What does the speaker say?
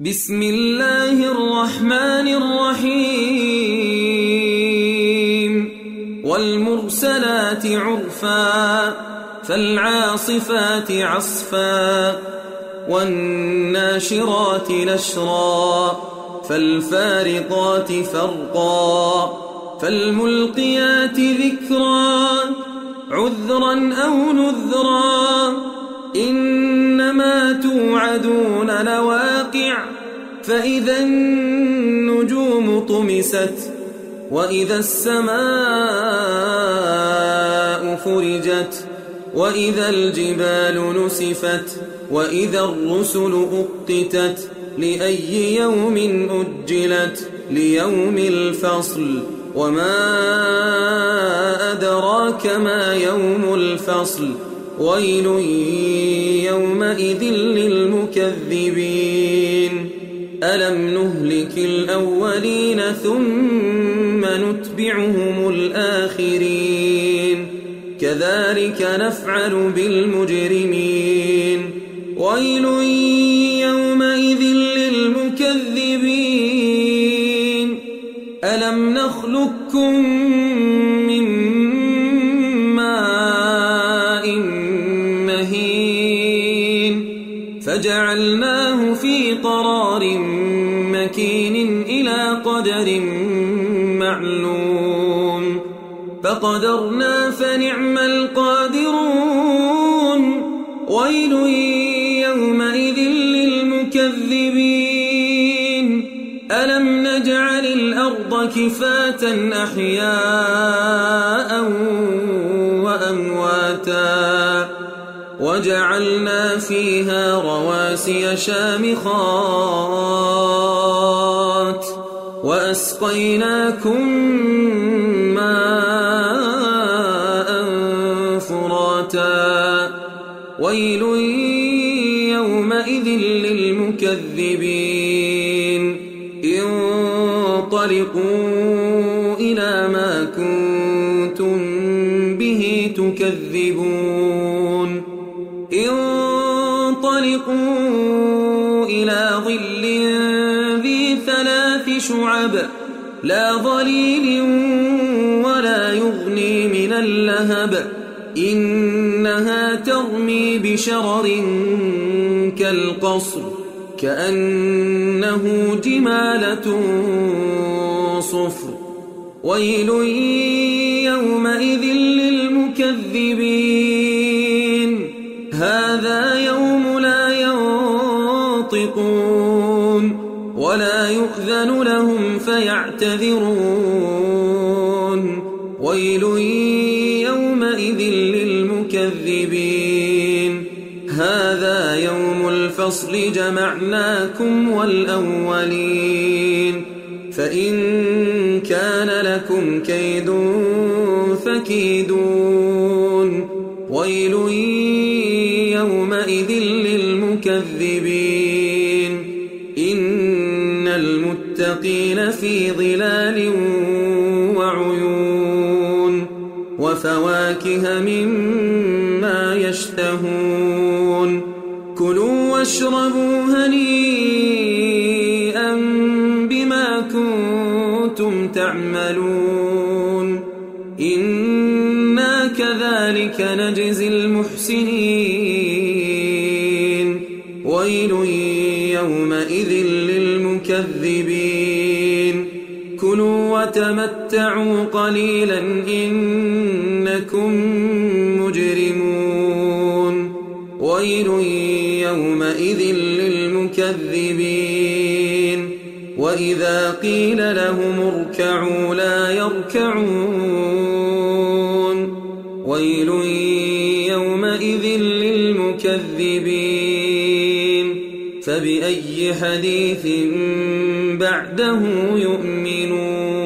بسم الله الرحمن الرحيم والمرسلات عرفا فالعاصفات عصفا والناشرات نشرا فالفارقات فرقا فالملقيات ذكرا عذرا أو نذرا إنما توعدون لواقع فإذا النجوم طمست وإذا السماء فرجت وإذا الجبال نسفت وإذا الرسل أقتت لأي يوم أجلت ليوم الفصل وما أدراك ما يوم الفصل ويل يومئذ للمكذبين ألم نهلك الأولين ثم نتبعهم الآخرين كذلك نفعل بالمجرمين ويل يومئذ للمكذبين ألم نخلقكم من ماء مهين فجعلناه في قرار مكين إلى قدر معلوم فقدرنا فنعم القادرون ويل يومئذ للمكذبين ألم نجعل الأرض كفاة أحياء وأمواتا وجعلنا فيها رواسي شامخات وأسقيناكم ماء فراتا ويل يومئذ للمكذبين انطلقوا إلى ما كنتم به تكذبون انطلقوا إلى ظل ذي 3 شعب لا ظليل ولا يغني من اللهب إنها ترمي بشرر كالقصر كأنه جمالة صفر ويل يومئذ للمكذبين هذا يوم لا ينطقون ولا يؤذن لهم فيعتذرون ويل يومئذ للمكذبين هذا يوم الفصل جمعناكم والأولين فإن كان لكم كيد فكيدون ويل يومئذ للمكذبين إن المتقين في ظلال وعيون وفواكه مما يشتهون كلوا واشربوا هنيئا بما كنتم تعملون إنا كذلك نجزي المحسنين ويل يومئذ للمكذبين كلوا وتمتعوا قليلا إنكم مجرمون ويل يومئذ للمكذبين وإذا قيل لهم اركعوا لا يركعون ويل يومئذ للمكذبين فبأي حديث بعده يؤمنون